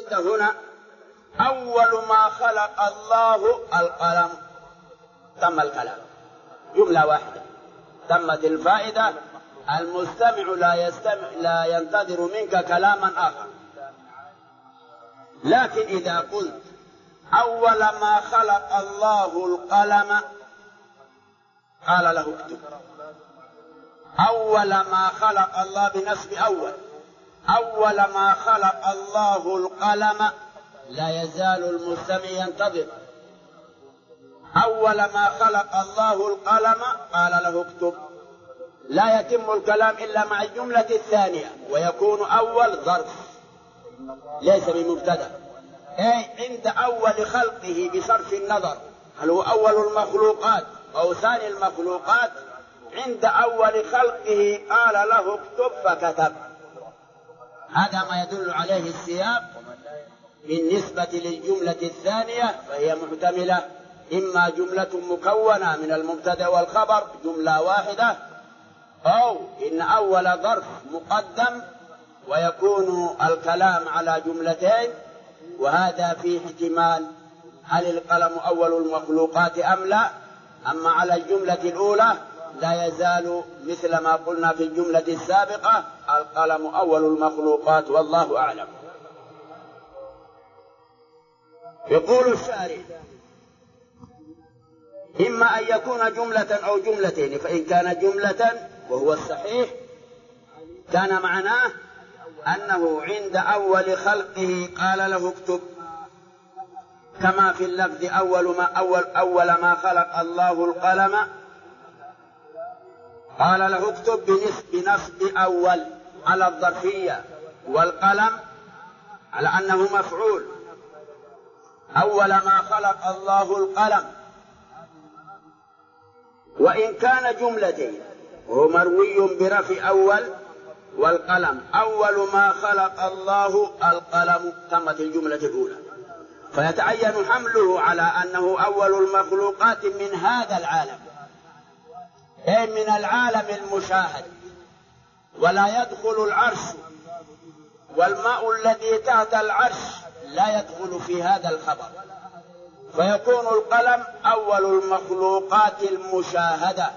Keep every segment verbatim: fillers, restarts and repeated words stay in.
قلت هنا أول ما خلق الله القلم، تم الكلام، جملة واحدة تمت الفائدة. المستمع لا يستمع لا ينتظر منك كلاما آخر. لكن إذا قلت أول ما خلق الله القلم قال له اكتب، أول ما خلق الله بنسب أول، أول ما خلق الله القلم، لا يزال المستمع ينتظر. أول ما خلق الله القلم قال له اكتب. لا يتم الكلام إلا مع الجملة الثانية، ويكون أول ظرف ليس بمبتدأ، أي عند أول خلقه بصرف النظر هل هو أول المخلوقات أو ثاني المخلوقات. عند أول خلقه قال له اكتب فكتب. هذا ما يدل عليه السياق. بالنسبة للجملة الثانية فهي محتملة، إما جملة مكونة من المبتدأ والخبر جملة واحدة، أو إن أول ظرف مقدم ويكون الكلام على جملتين، وهذا فيه احتمال هل القلم أول المخلوقات أم لا. أما على الجملة الأولى لا يزال مثل ما قلنا في الجملة السابقة، القلم أول المخلوقات والله أعلم. يقول الشارع إما أن يكون جملة أو جملتين، فإن كان جملة وهو الصحيح كان معناه أنه عند أول خلقه قال له اكتب، كما في اللفظ أول ما, أول أول ما خلق الله القلم قال له اكتب بنصب أول على الظرفية، والقلم على أنه مفعول. أول ما خلق الله القلم. وإن كان جملتين وهو مروي برفع أول والقلم، أول ما خلق الله القلم، تمت الجملة الأولى، فيتعين حمله على أنه أول المخلوقات من هذا العالم، أي من العالم المشاهد. ولا يدخل العرش والماء الذي تحت العرش لا يدخل في هذا الخبر، فيكون القلم أول المخلوقات المشاهدة.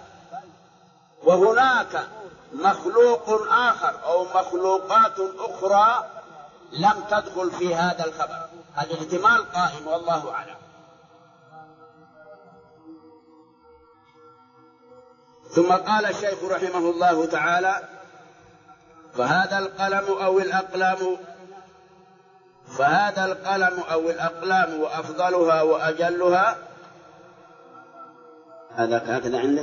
وهناك مخلوق آخر أو مخلوقات أخرى لم تدخل في هذا الخبر، هذا الاحتمال قائم والله أعلم. ثم قال الشيخ رحمه الله تعالى: فهذا القلم أو الأقلام فهذا القلم أو الأقلام وأفضلها وأجلها. هذا هكذا عندك.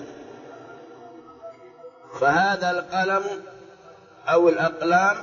فهذا القلم أو الأقلام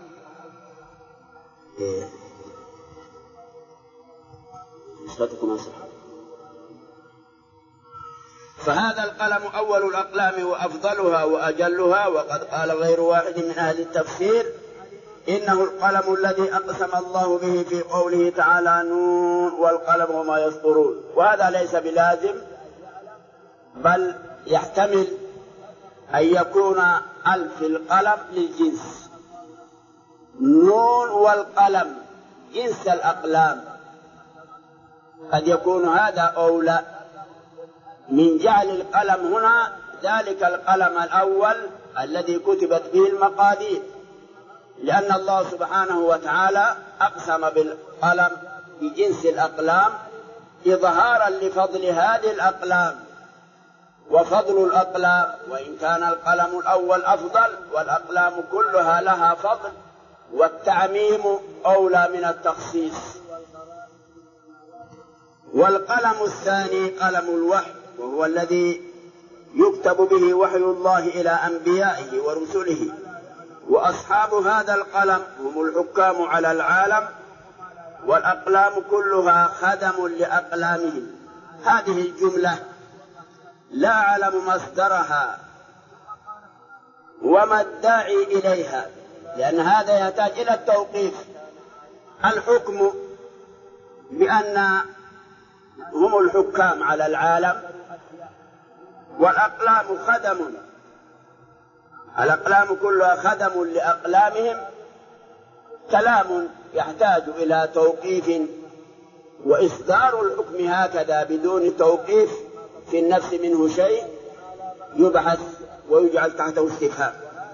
فهذا القلم أول الأقلام وأفضلها وأجلها. وقد قال غير واحد من أهل التفسير إنه القلم الذي أقسم الله به في قوله تعالى: نون والقلم وما يسطرون. وهذا ليس بلازم، بل يحتمل أن يكون ألف القلم للجنس، نون والقلم جنس الأقلام. قد يكون هذا أولى من جعل القلم هنا ذلك القلم الأول الذي كتبت به المقادير، لأن الله سبحانه وتعالى أقسم بالقلم بجنس الأقلام إظهارا لفضل هذه الأقلام. وفضل الأقلام، وإن كان القلم الأول أفضل، والأقلام كلها لها فضل، والتعميم أولى من التخصيص. والقلم الثاني قلم الوحي، وهو الذي يكتب به وحي الله إلى أنبيائه ورسله. وأصحاب هذا القلم هم الحكام على العالم، والأقلام كلها خدم لأقلامهم. هذه الجملة لا أعلم مصدرها وما الداعي إليها، لأن هذا يحتاج إلى التوقيف. الحكم بأن هم الحكام على العالم، والأقلام خدم، الأقلام كلها خدم لأقلامهم. كلام يحتاج إلى توقيف، وإصدار الحكم هكذا بدون توقيف في النفس منه شيء يبحث ويجعل تحته استفهام.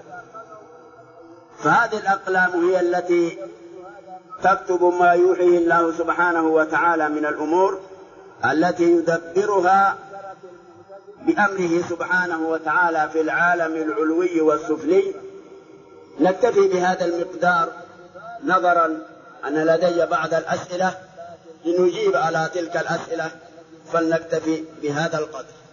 فهذه الأقلام هي التي تكتب ما يوحيه الله سبحانه وتعالى من الأمور التي يدبرها بأمره سبحانه وتعالى في العالم العلوي والسفلي. نكتفي بهذا المقدار نظرا أن لدي بعض الأسئلة لنجيب على تلك الأسئلة، فلنكتفي بهذا القدر.